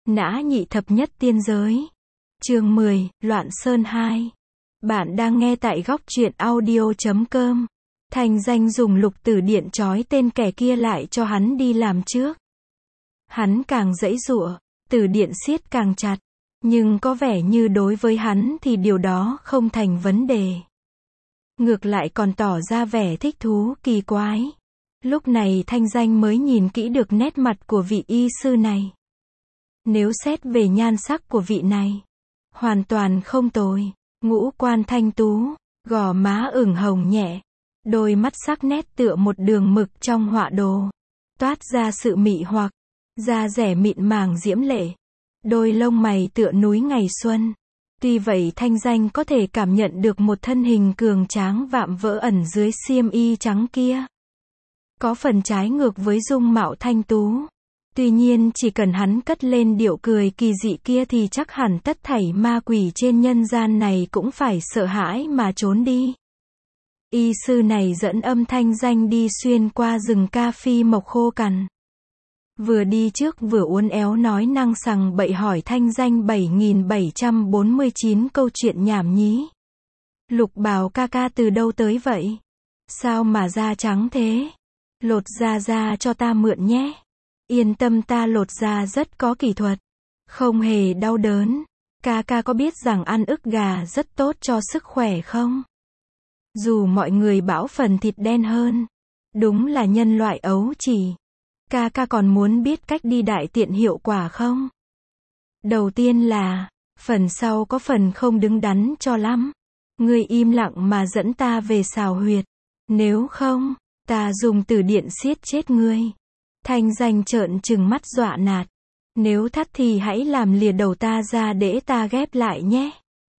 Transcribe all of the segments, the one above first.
Nã nhị thập nhất tiên giới. Chương 10, Loạn Sơn 2. Bạn đang nghe tại góc truyện audio.com. Thanh Danh dùng lục tử điện trói tên kẻ kia lại cho hắn đi làm trước. Hắn càng giãy giụa, tử điện siết càng chặt. Nhưng có vẻ như đối với hắn thì điều đó không thành vấn đề. Ngược lại còn tỏ ra vẻ thích thú kỳ quái. Lúc này Thanh Danh mới nhìn kỹ được nét mặt của vị y sư này. Nếu xét về nhan sắc của vị này, hoàn toàn không tồi. Ngũ quan thanh tú, gò má ửng hồng nhẹ, đôi mắt sắc nét tựa một đường mực trong họa đồ, toát ra sự mị hoặc, da dẻ mịn màng diễm lệ, đôi lông mày tựa núi ngày xuân. Tuy vậy Thanh Danh có thể cảm nhận được một thân hình cường tráng vạm vỡ ẩn dưới xiêm y trắng kia. Có phần trái ngược với dung mạo thanh tú. Tuy nhiên chỉ cần hắn cất lên điệu cười kỳ dị kia thì chắc hẳn tất thảy ma quỷ trên nhân gian này cũng phải sợ hãi mà trốn đi. Y sư này dẫn âm Thanh Danh đi xuyên qua rừng ca phi mộc khô cằn. Vừa đi trước vừa uốn éo nói năng sằng bậy hỏi Thanh Danh 7749 câu chuyện nhảm nhí. Lục Bào ca ca từ đâu tới vậy? Sao mà da trắng thế? Lột da cho ta mượn nhé. Yên tâm, ta lột da rất có kỹ thuật. Không hề đau đớn. Ca ca có biết rằng ăn ức gà rất tốt cho sức khỏe không? Dù mọi người bảo phần thịt đen hơn. Đúng là nhân loại ấu chỉ. Ca ca còn muốn biết cách đi đại tiện hiệu quả không? Đầu tiên là, phần sau có phần không đứng đắn cho lắm. Ngươi im lặng mà dẫn ta về xào huyệt. Nếu không, ta dùng tử điện siết chết ngươi. Thanh Danh trợn trừng mắt dọa nạt. Nếu thắt thì hãy làm lìa đầu ta ra để ta ghép lại nhé.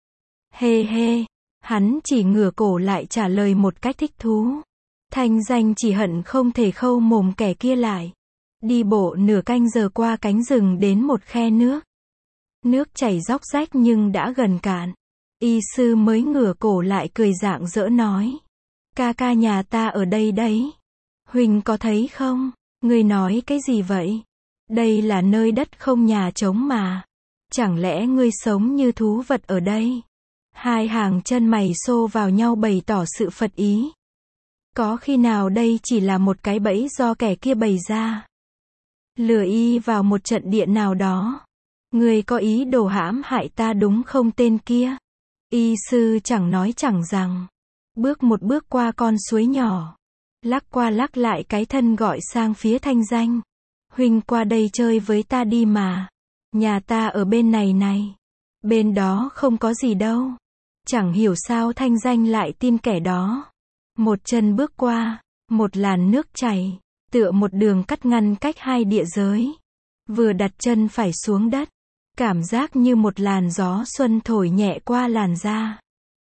Hê hê. Hắn chỉ ngửa cổ lại trả lời một cách thích thú. Thanh Danh chỉ hận không thể khâu mồm kẻ kia lại. Đi bộ nửa canh giờ qua cánh rừng đến một khe nước. Nước chảy róc rách nhưng đã gần cạn. Y sư mới ngửa cổ lại cười rạng rỡ nói. Ca ca nhà ta ở đây đấy. Huỳnh có thấy không? Ngươi nói cái gì vậy? Đây là nơi đất không nhà trống mà. Chẳng lẽ ngươi sống như thú vật ở đây? Hai hàng chân mày xô vào nhau bày tỏ sự phật ý. Có khi nào đây chỉ là một cái bẫy do kẻ kia bày ra? Lừa y vào một trận địa nào đó. Ngươi có ý đồ hãm hại ta đúng không tên kia? Y sư chẳng nói chẳng rằng. Bước một bước qua con suối nhỏ. Lắc qua lắc lại cái thân gọi sang phía Thanh Danh. Huynh qua đây chơi với ta đi mà. Nhà ta ở bên này này. Bên đó không có gì đâu. Chẳng hiểu sao Thanh Danh lại tin kẻ đó. Một chân bước qua, một làn nước chảy, tựa một đường cắt ngăn cách hai địa giới. Vừa đặt chân phải xuống đất, cảm giác như một làn gió xuân thổi nhẹ qua làn da.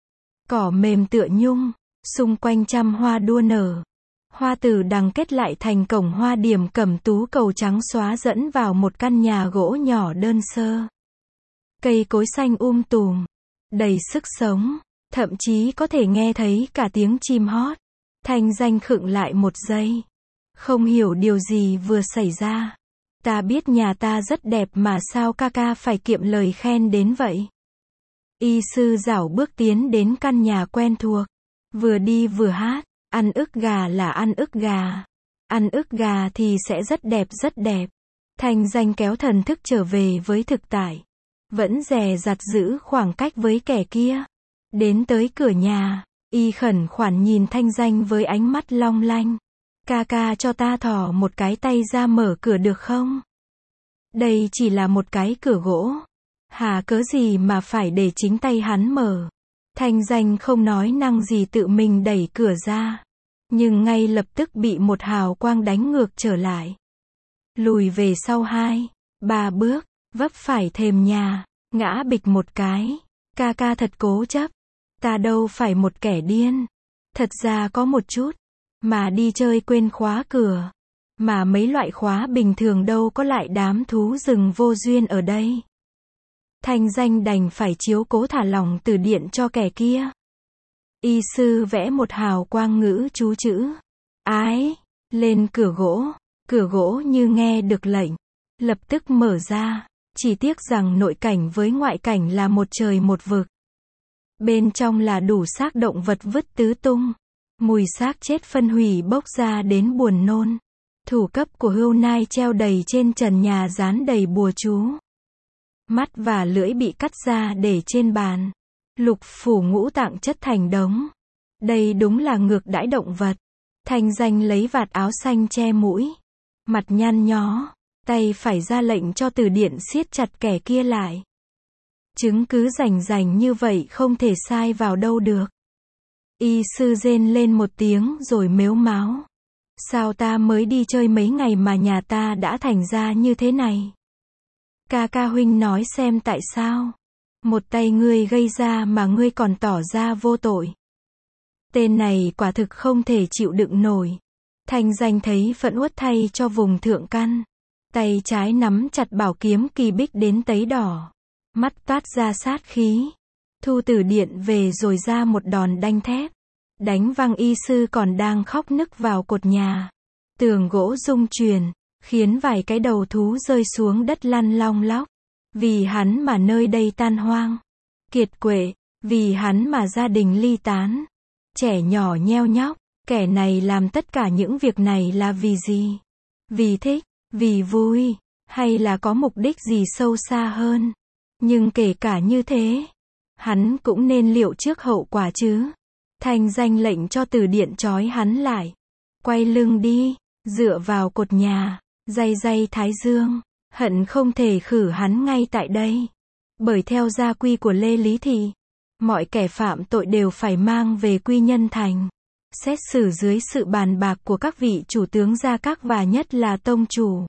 Cỏ mềm tựa nhung, xung quanh trăm hoa đua nở. Hoa từ đằng kết lại thành cổng hoa điểm cẩm tú cầu trắng xóa dẫn vào một căn nhà gỗ nhỏ đơn sơ. Cây cối xanh tùm, đầy sức sống, thậm chí có thể nghe thấy cả tiếng chim hót. Thanh Danh khựng lại một giây. Không hiểu điều gì vừa xảy ra. Ta biết nhà ta rất đẹp mà sao ca ca phải kiệm lời khen đến vậy? Y sư dảo bước tiến đến căn nhà quen thuộc. Vừa đi vừa hát. Ăn ức gà là ăn ức gà. Ăn ức gà thì sẽ rất đẹp rất đẹp. Thanh Danh kéo thần thức trở về với thực tại. Vẫn dè dặt giữ khoảng cách với kẻ kia. Đến tới cửa nhà, y khẩn khoản nhìn Thanh Danh với ánh mắt long lanh. Ca ca cho ta thỏ một cái tay ra mở cửa được không? Đây chỉ là một cái cửa gỗ. Hà cớ gì mà phải để chính tay hắn mở? Thanh Danh không nói năng gì tự mình đẩy cửa ra. Nhưng ngay lập tức bị một hào quang đánh ngược trở lại. Lùi về sau 2-3 bước, vấp phải thềm nhà, ngã bịch một cái. Ca ca thật cố chấp. Ta đâu phải một kẻ điên. Thật ra có một chút. Mà đi chơi quên khóa cửa. Mà mấy loại khóa bình thường đâu có lại đám thú rừng vô duyên ở đây. Thanh Danh đành phải chiếu cố thả lỏng tử điện cho kẻ kia. Y sư vẽ một hào quang ngữ chú chữ ái lên cửa gỗ như nghe được lệnh, lập tức mở ra. Chỉ tiếc rằng nội cảnh với ngoại cảnh là một trời một vực. Bên trong là đủ xác động vật vứt tứ tung. Mùi xác chết phân hủy bốc ra đến buồn nôn. Thủ cấp của hươu nai treo đầy trên trần nhà dán đầy bùa chú. Mắt và lưỡi bị cắt ra để trên bàn. Lục phủ ngũ tạng chất thành đống. Đây đúng là ngược đãi động vật. Thanh Danh lấy vạt áo xanh che mũi. Mặt nhăn nhó. Tay phải ra lệnh cho Từ Điện siết chặt kẻ kia lại. Chứng cứ rành rành như vậy không thể sai vào đâu được. Y sư rên lên một tiếng rồi mếu máo. Sao ta mới đi chơi mấy ngày mà nhà ta đã thành ra như thế này? Ca huynh nói xem tại sao? Một tay ngươi gây ra mà ngươi còn tỏ ra vô tội. Tên này quả thực không thể chịu đựng nổi. Thanh Danh thấy phẫn uất thay cho vùng thượng căn. Tay trái nắm chặt bảo kiếm kỳ bích đến tấy đỏ. Mắt toát ra sát khí. Thu Từ Điện về rồi ra một đòn đanh thép. Đánh văng y sư còn đang khóc nức vào cột nhà. Tường gỗ rung chuyển, khiến vài cái đầu thú rơi xuống đất lăn long lóc. Vì hắn mà nơi đây tan hoang. Kiệt quệ, vì hắn mà gia đình ly tán. Trẻ nhỏ nheo nhóc, kẻ này làm tất cả những việc này là vì gì? Vì thích, vì vui, hay là có mục đích gì sâu xa hơn? Nhưng kể cả như thế, hắn cũng nên liệu trước hậu quả chứ. Thanh Danh lệnh cho Từ Điện trói hắn lại. Quay lưng đi, dựa vào cột nhà, day day thái dương, hận không thể khử hắn ngay tại đây. Bởi theo gia quy của Lê Lý thì, mọi kẻ phạm tội đều phải mang về Quy Nhân Thành. Xét xử dưới sự bàn bạc của các vị chủ tướng gia các và nhất là tông chủ.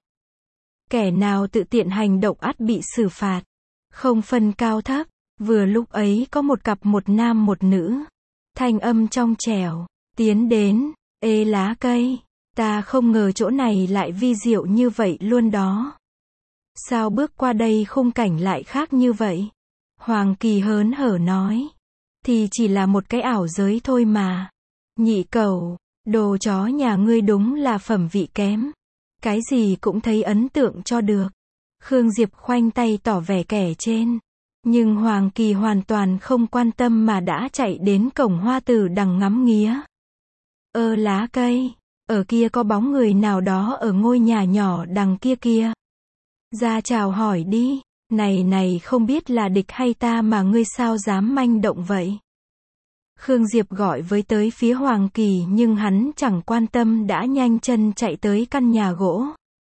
Kẻ nào tự tiện hành động ắt bị xử phạt. Không phân cao thấp. Vừa lúc ấy có một cặp một nam một nữ. Thanh âm trong trẻo, tiến đến, ê lá cây, ta không ngờ chỗ này lại vi diệu như vậy luôn đó. Sao bước qua đây khung cảnh lại khác như vậy? Hoàng Kỳ hớn hở nói, thì chỉ là một cái ảo giới thôi mà. Nhị cẩu, đồ chó nhà ngươi đúng là phẩm vị kém. Cái gì cũng thấy ấn tượng cho được. Khương Diệp khoanh tay tỏ vẻ kẻ trên. Nhưng Hoàng Kỳ hoàn toàn không quan tâm mà đã chạy đến cổng Hoa Tử đằng ngắm nghía. Lá cây, ở kia có bóng người nào đó ở ngôi nhà nhỏ đằng kia kia. Ra chào hỏi đi, này không biết là địch hay ta mà ngươi sao dám manh động vậy? Khương Diệp gọi với tới phía Hoàng Kỳ nhưng hắn chẳng quan tâm đã nhanh chân chạy tới căn nhà gỗ.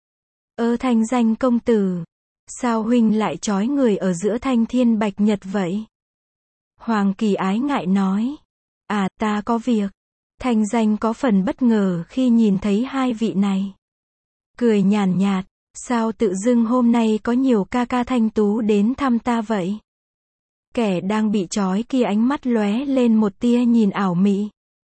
Thanh Danh công tử. Sao huynh lại trói người ở giữa thanh thiên bạch nhật vậy? Hoàng Kỳ ái ngại nói. Ta có việc. Thanh Danh có phần bất ngờ khi nhìn thấy hai vị này. Cười nhàn nhạt, sao tự dưng hôm nay có nhiều ca ca thanh tú đến thăm ta vậy? Kẻ đang bị trói kia ánh mắt lóe lên một tia nhìn ảo mị.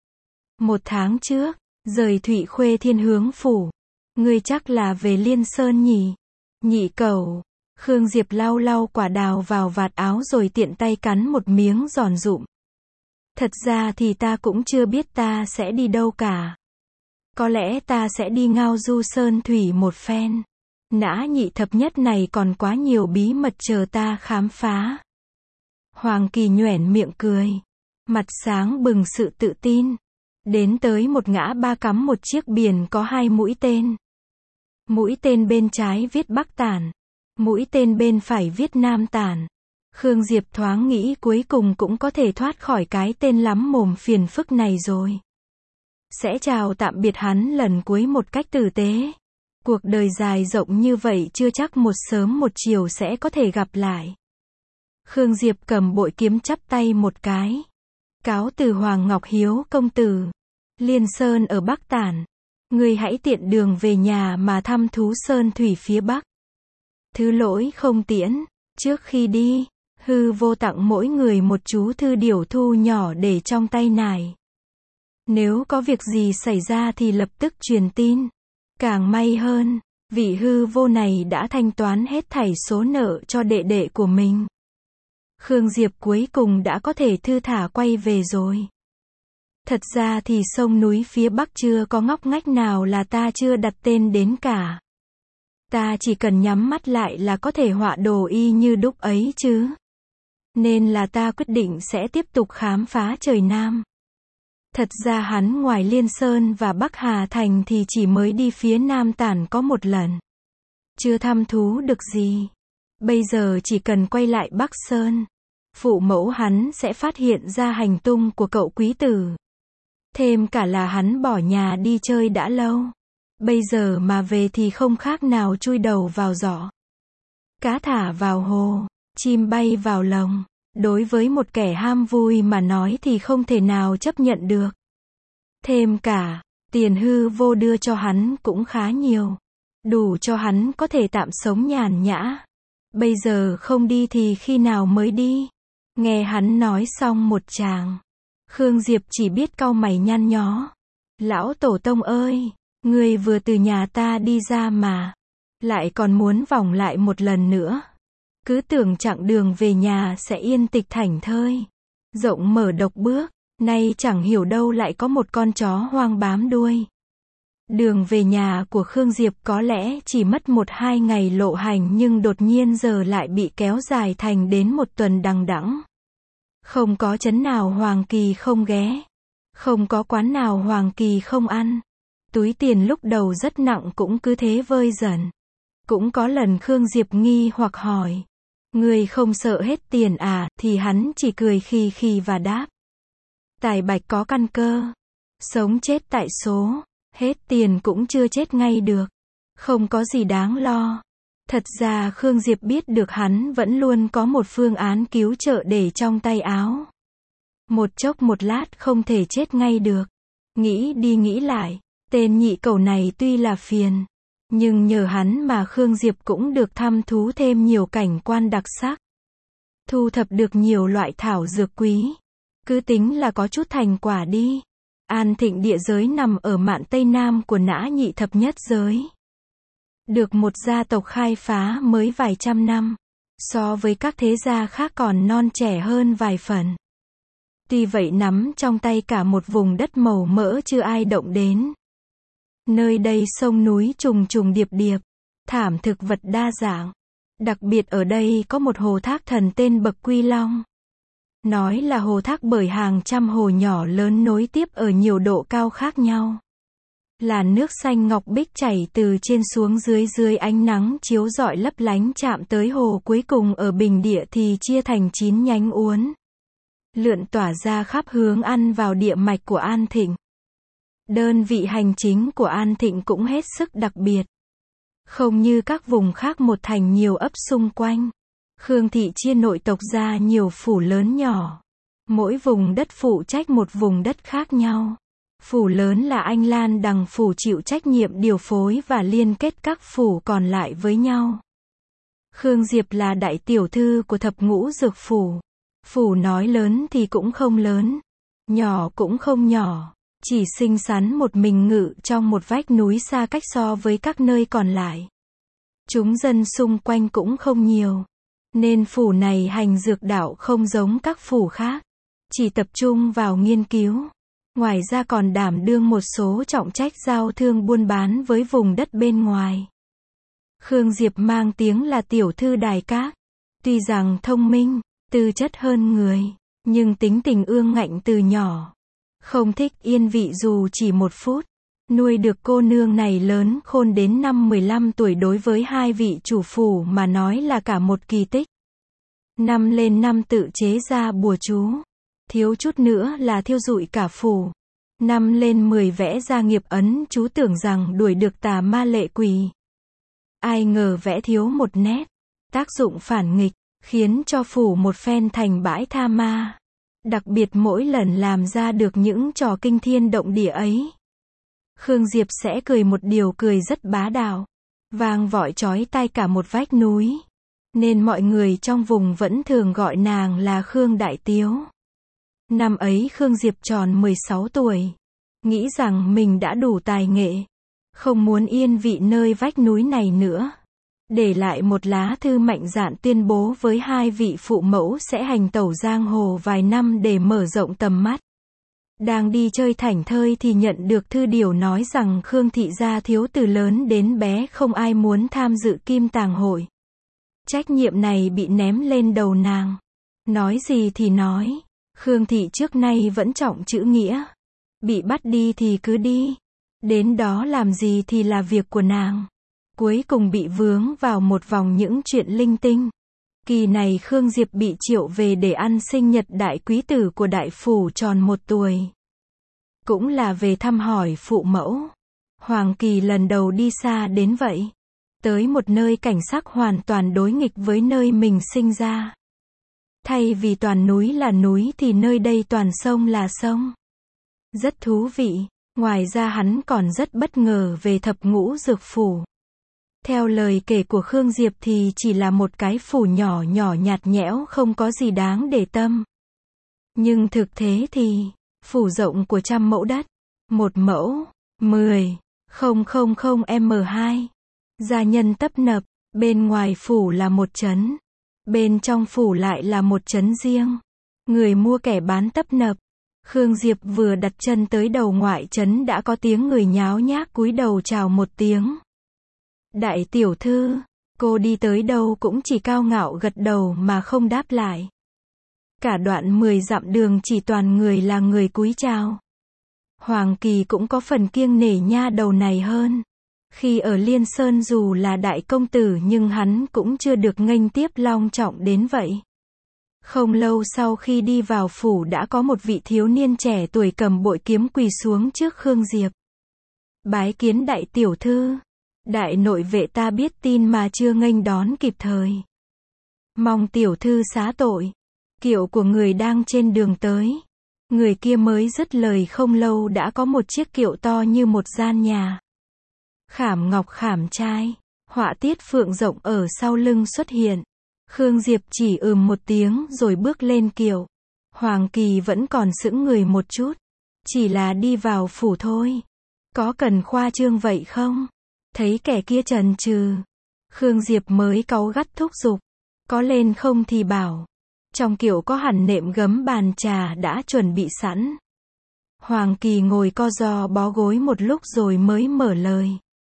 1 tháng trước, rời Thụy Khuê Thiên Hướng phủ. Ngươi chắc là về Liên Sơn nhỉ? Nhị cẩu. Khương Diệp lau lau quả đào vào vạt áo rồi tiện tay cắn một miếng giòn rụm. Thật ra thì ta cũng chưa biết ta sẽ đi đâu cả. Có lẽ ta sẽ đi ngao du sơn thủy một phen. Nã nhị thập nhất này còn quá nhiều bí mật chờ ta khám phá. Hoàng Kỳ nhoẻn miệng cười. Mặt sáng bừng sự tự tin. Đến tới một ngã ba cắm một chiếc biển có 2 mũi tên. Mũi tên bên trái viết Bắc Tản. Mũi tên bên phải viết Nam Tản. Khương Diệp thoáng nghĩ cuối cùng cũng có thể thoát khỏi cái tên lắm mồm phiền phức này rồi. Sẽ chào tạm biệt hắn lần cuối một cách tử tế. Cuộc đời dài rộng như vậy chưa chắc một sớm một chiều sẽ có thể gặp lại. Khương Diệp cầm bội kiếm chắp tay một cái. Cáo từ Hoàng Ngọc Hiếu công tử. Liên Sơn ở Bắc Tản. Ngươi hãy tiện đường về nhà mà thăm thú sơn thủy phía Bắc. Thứ lỗi không tiễn. Trước khi đi, hư vô tặng mỗi người một chú thư điểu thu nhỏ để trong tay nải. Nếu có việc gì xảy ra thì lập tức truyền tin. Càng may hơn, vị hư vô này đã thanh toán hết thảy số nợ cho đệ đệ của mình. Khương Diệp cuối cùng đã có thể thư thả quay về rồi. Thật ra thì sông núi phía Bắc chưa có ngóc ngách nào là ta chưa đặt tên đến cả. Ta chỉ cần nhắm mắt lại là có thể họa đồ y như đúc ấy chứ. Nên là ta quyết định sẽ tiếp tục khám phá trời Nam. Thật ra hắn ngoài Liên Sơn và Bắc Hà Thành thì chỉ mới đi phía Nam Tản có một lần. Chưa thăm thú được gì. Bây giờ chỉ cần quay lại Bắc Sơn, phụ mẫu hắn sẽ phát hiện ra hành tung của cậu quý tử. Thêm cả là hắn bỏ nhà đi chơi đã lâu. Bây giờ mà về thì không khác nào chui đầu vào giỏ. Cá thả vào hồ, chim bay vào lồng. Đối với một kẻ ham vui mà nói thì không thể nào chấp nhận được. Thêm cả, tiền hư vô đưa cho hắn cũng khá nhiều. Đủ cho hắn có thể tạm sống nhàn nhã. Bây giờ không đi thì khi nào mới đi? Nghe hắn nói xong một tràng, Khương Diệp chỉ biết cau mày nhăn nhó. Lão tổ tông ơi, người vừa từ nhà ta đi ra mà, lại còn muốn vòng lại một lần nữa. Cứ tưởng chặng đường về nhà sẽ yên tịch thảnh thơi, rộng mở độc bước, nay chẳng hiểu đâu lại có một con chó hoang bám đuôi. Đường về nhà của Khương Diệp có lẽ chỉ mất 1-2 ngày lộ hành nhưng đột nhiên giờ lại bị kéo dài thành đến 1 tuần đằng đẵng. Không có trấn nào Hoàng Kỳ không ghé, không có quán nào Hoàng Kỳ không ăn. Túi tiền lúc đầu rất nặng cũng cứ thế vơi dần. Cũng có lần Khương Diệp nghi hoặc hỏi, người không sợ hết tiền à, thì hắn chỉ cười khì khì và đáp. Tài bạch có căn cơ, sống chết tại số, hết tiền cũng chưa chết ngay được. Không có gì đáng lo. Thật ra Khương Diệp biết được hắn vẫn luôn có một phương án cứu trợ để trong tay áo. Một chốc một lát không thể chết ngay được. Nghĩ đi nghĩ lại, tên nhị cẩu này tuy là phiền, nhưng nhờ hắn mà Khương Diệp cũng được thăm thú thêm nhiều cảnh quan đặc sắc. Thu thập được nhiều loại thảo dược quý. Cứ tính là có chút thành quả đi. An Thịnh địa giới nằm ở mạn Tây Nam của Nã Nhị thập nhất giới. Được một gia tộc khai phá mới vài trăm năm. So với các thế gia khác còn non trẻ hơn vài phần. Tuy vậy nắm trong tay cả một vùng đất màu mỡ chưa ai động đến. Nơi đây sông núi trùng trùng điệp điệp, thảm thực vật đa dạng. Đặc biệt ở đây có một hồ thác thần tên Bậc Quy Long. Nói là hồ thác bởi hàng trăm hồ nhỏ lớn nối tiếp ở nhiều độ cao khác nhau. Làn nước xanh ngọc bích chảy từ trên xuống dưới ánh nắng chiếu rọi lấp lánh chạm tới hồ cuối cùng ở bình địa thì chia thành 9 nhánh uốn. Lượn tỏa ra khắp hướng ăn vào địa mạch của An Thịnh. Đơn vị hành chính của An Thịnh cũng hết sức đặc biệt. Không như các vùng khác một thành nhiều ấp xung quanh. Khương thị chia nội tộc ra nhiều phủ lớn nhỏ. Mỗi vùng đất phụ trách một vùng đất khác nhau. Phủ lớn là Anh Lan Đằng phủ chịu trách nhiệm điều phối và liên kết các phủ còn lại với nhau. Khương Diệp là đại tiểu thư của thập ngũ dược phủ. Phủ nói lớn thì cũng không lớn, nhỏ cũng không nhỏ, chỉ xinh xắn một mình ngự trong một vách núi xa cách so với các nơi còn lại. Chúng dân xung quanh cũng không nhiều, nên phủ này hành dược đạo không giống các phủ khác, chỉ tập trung vào nghiên cứu. Ngoài ra còn đảm đương một số trọng trách giao thương buôn bán với vùng đất bên ngoài. Khương Diệp mang tiếng là tiểu thư đài các. Tuy rằng thông minh, tư chất hơn người, nhưng tính tình ương ngạnh từ nhỏ. Không thích yên vị dù chỉ 1 phút. Nuôi được cô nương này lớn khôn đến năm 15 tuổi đối với 2 vị chủ phủ mà nói là cả một kỳ tích. Năm lên năm tự chế ra bùa chú. Thiếu chút nữa là thiêu rụi cả phủ. Năm lên 10 vẽ ra nghiệp ấn chú tưởng rằng đuổi được tà ma lệ quỷ. Ai ngờ vẽ thiếu một nét. Tác dụng phản nghịch, khiến cho phủ một phen thành bãi tha ma. Đặc biệt mỗi lần làm ra được những trò kinh thiên động địa ấy. Khương Diệp sẽ cười một điều cười rất bá đạo. Vang vọng chói tai cả một vách núi. Nên mọi người trong vùng vẫn thường gọi nàng là Khương Đại Tiếu. Năm ấy Khương Diệp tròn 16 tuổi. Nghĩ rằng mình đã đủ tài nghệ. Không muốn yên vị nơi vách núi này nữa. Để lại một lá thư mạnh dạn tuyên bố với 2 vị phụ mẫu sẽ hành tẩu giang hồ vài năm để mở rộng tầm mắt. Đang đi chơi thảnh thơi thì nhận được thư điều nói rằng Khương thị gia thiếu từ lớn đến bé không ai muốn tham dự kim tàng hội. Trách nhiệm này bị ném lên đầu nàng. Nói gì thì nói, Khương thị trước nay vẫn trọng chữ nghĩa. Bị bắt đi thì cứ đi. Đến đó làm gì thì là việc của nàng. Cuối cùng bị vướng vào một vòng những chuyện linh tinh. Kỳ này Khương Diệp bị triệu về để ăn sinh nhật đại quý tử của đại phủ tròn 1 tuổi. Cũng là về thăm hỏi phụ mẫu. Hoàng Kỳ lần đầu đi xa đến vậy. Tới một nơi cảnh sắc hoàn toàn đối nghịch với nơi mình sinh ra. Thay vì toàn núi là núi thì nơi đây toàn sông là sông. Rất thú vị. Ngoài ra hắn còn rất bất ngờ về thập ngũ dược phủ. Theo lời kể của Khương Diệp thì chỉ là một cái phủ nhỏ nhỏ nhạt nhẽo không có gì đáng để tâm. Nhưng thực tế thì, phủ rộng của 100 mẫu đất, 1 mẫu, 10,000m2. Gia nhân tấp nập, bên ngoài phủ là một trấn. Bên trong phủ lại là một trấn riêng. Người mua kẻ bán tấp nập. Khương Diệp vừa đặt chân tới đầu ngoại trấn đã có tiếng người nháo nhác cúi đầu chào một tiếng. Đại tiểu thư, cô đi tới đâu cũng chỉ cao ngạo gật đầu mà không đáp lại. Cả đoạn 10 dặm đường chỉ toàn người là người cúi chào. Hoàng Kỳ cũng có phần kiêng nể nha đầu này hơn. Khi ở Liên Sơn dù là đại công tử nhưng hắn cũng chưa được nghênh tiếp long trọng đến vậy. Không lâu sau khi đi vào phủ đã có một vị thiếu niên trẻ tuổi cầm bội kiếm quỳ xuống trước Khương Diệp. Bái kiến đại tiểu thư. Đại nội vệ ta biết tin mà chưa nghênh đón kịp thời. Mong tiểu thư xá tội. Kiệu của người đang trên đường tới. Người kia mới dứt lời không lâu đã có một chiếc kiệu to như một gian nhà. Khảm ngọc khảm trai. Họa tiết phượng rộng ở sau lưng xuất hiện. Khương Diệp chỉ một tiếng rồi bước lên kiệu. Hoàng Kỳ vẫn còn sững người một chút. Chỉ là đi vào phủ thôi. Có cần khoa trương vậy không? Thấy kẻ kia chần chừ. Khương Diệp mới cáu gắt thúc giục. Có lên không thì bảo. Trong kiệu có hẳn nệm gấm bàn trà đã chuẩn bị sẵn. Hoàng Kỳ ngồi co ro bó gối một lúc rồi mới mở lời.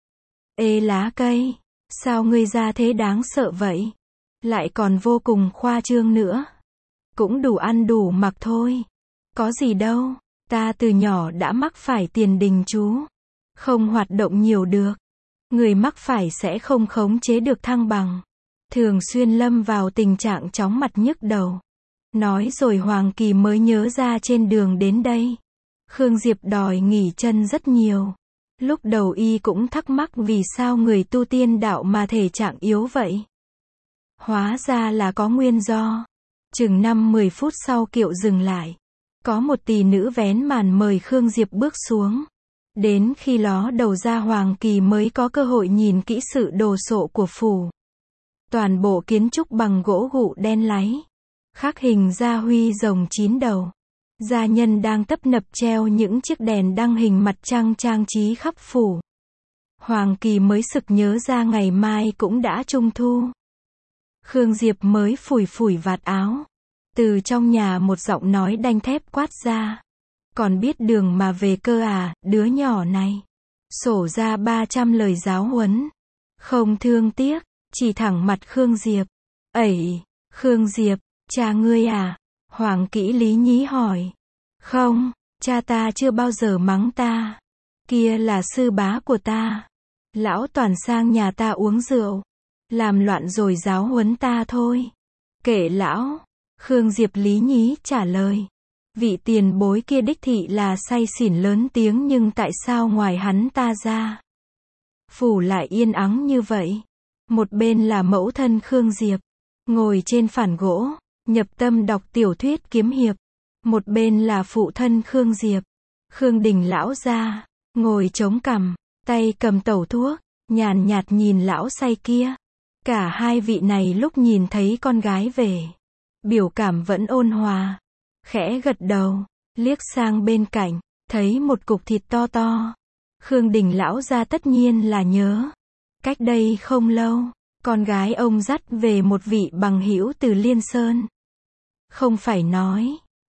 Ê lá cây, sao ngươi ra thế đáng sợ vậy? Lại còn vô cùng khoa trương nữa. Cũng đủ ăn đủ mặc thôi. Có gì đâu, ta từ nhỏ đã mắc phải tiền đình chú. Không hoạt động nhiều được. Người mắc phải sẽ không khống chế được thăng bằng. Thường xuyên lâm vào tình trạng chóng mặt nhức đầu. Nói rồi Hoàng Kỳ mới nhớ ra trên đường đến đây. Khương Diệp đòi nghỉ chân rất nhiều. Lúc đầu y cũng thắc mắc vì sao người tu tiên đạo mà thể trạng yếu vậy. Hóa ra là có nguyên do. Chừng 5-10 phút sau kiệu dừng lại. Có một tỷ nữ vén màn mời Khương Diệp bước xuống. Đến khi ló đầu ra Hoàng Kỳ mới có cơ hội nhìn kỹ sự đồ sộ của phủ. Toàn bộ kiến trúc bằng gỗ gụ đen láy. Khắc hình gia huy rồng 9 đầu. Gia nhân đang tấp nập treo những chiếc đèn đăng hình mặt trăng trang trí khắp phủ. Hoàng Kỳ mới sực nhớ ra ngày mai cũng đã trung thu. Khương Diệp mới phủi phủi vạt áo. Từ trong nhà một giọng nói đanh thép quát ra. Còn biết đường mà về cơ à, đứa nhỏ này. Sổ ra 300 lời giáo huấn. Không thương tiếc, chỉ thẳng mặt Khương Diệp. Ẩy, Khương Diệp, cha ngươi à? Hoàng Kỷ lý nhí hỏi. Không, cha ta chưa bao giờ mắng ta. Kia là sư bá của ta. Lão toàn sang nhà ta uống rượu. Làm loạn rồi giáo huấn ta thôi. Kệ lão. Khương Diệp lý nhí trả lời. Vị tiền bối kia đích thị là say xỉn lớn tiếng nhưng tại sao ngoài hắn ta ra? Phủ lại yên ắng như vậy. Một bên là mẫu thân Khương Diệp. Ngồi trên phản gỗ. Nhập tâm đọc tiểu thuyết kiếm hiệp. Một bên là phụ thân Khương Diệp. Khương Đình lão gia. Ngồi chống cằm. Tay cầm tẩu thuốc. Nhàn nhạt nhìn lão say kia. Cả hai vị này lúc nhìn thấy con gái về. Biểu cảm vẫn ôn hòa. Khẽ gật đầu. Liếc sang bên cạnh. Thấy một cục thịt to to. Khương Đình lão gia tất nhiên là nhớ. Cách đây không lâu. Con gái ông dắt về một vị bằng hữu từ Liên Sơn. Không phải nói.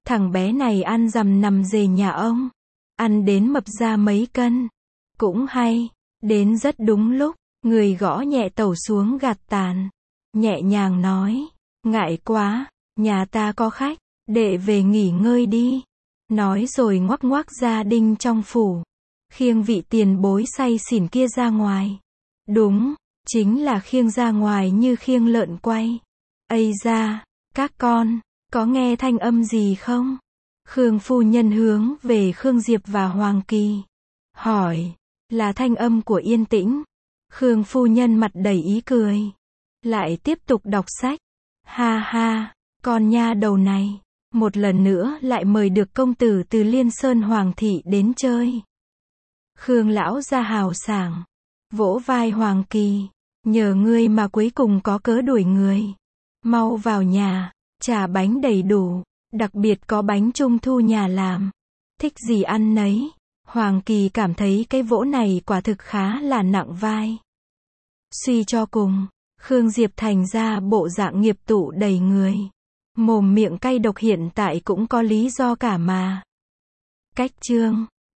Thằng bé này ăn dằm nằm dề nhà ông. Ăn đến mập ra mấy cân. Cũng hay. Đến rất đúng lúc. Người gõ nhẹ tẩu xuống gạt tàn. Nhẹ nhàng nói. Ngại quá. Nhà ta có khách. Đệ về nghỉ ngơi đi. Nói rồi ngoắc ngoắc gia đinh trong phủ. Khiêng vị tiền bối say xỉn kia ra ngoài. Đúng. Chính là khiêng ra ngoài như khiêng lợn quay. Ây da. Các con. Có nghe thanh âm gì không? Khương phu nhân hướng về Khương Diệp và Hoàng Kỳ. Hỏi. Là thanh âm của Yên Tĩnh. Khương phu nhân mặt đầy ý cười. Lại tiếp tục đọc sách. Ha ha. Con nha đầu này. Một lần nữa lại mời được công tử từ Liên Sơn Hoàng thị đến chơi. Khương lão ra hào sảng. Vỗ vai Hoàng Kỳ. Nhờ ngươi mà cuối cùng có cớ đuổi người. Mau vào nhà. Trà bánh đầy đủ. Đặc biệt có bánh trung thu nhà làm. Thích gì ăn nấy. Hoàng Kỳ cảm thấy cái vỗ này quả thực khá là nặng vai. Suy cho cùng, Khương Diệp thành ra bộ dạng nghiệp tụ đầy người. Mồm miệng cay độc hiện tại cũng có lý do cả mà. Cách chương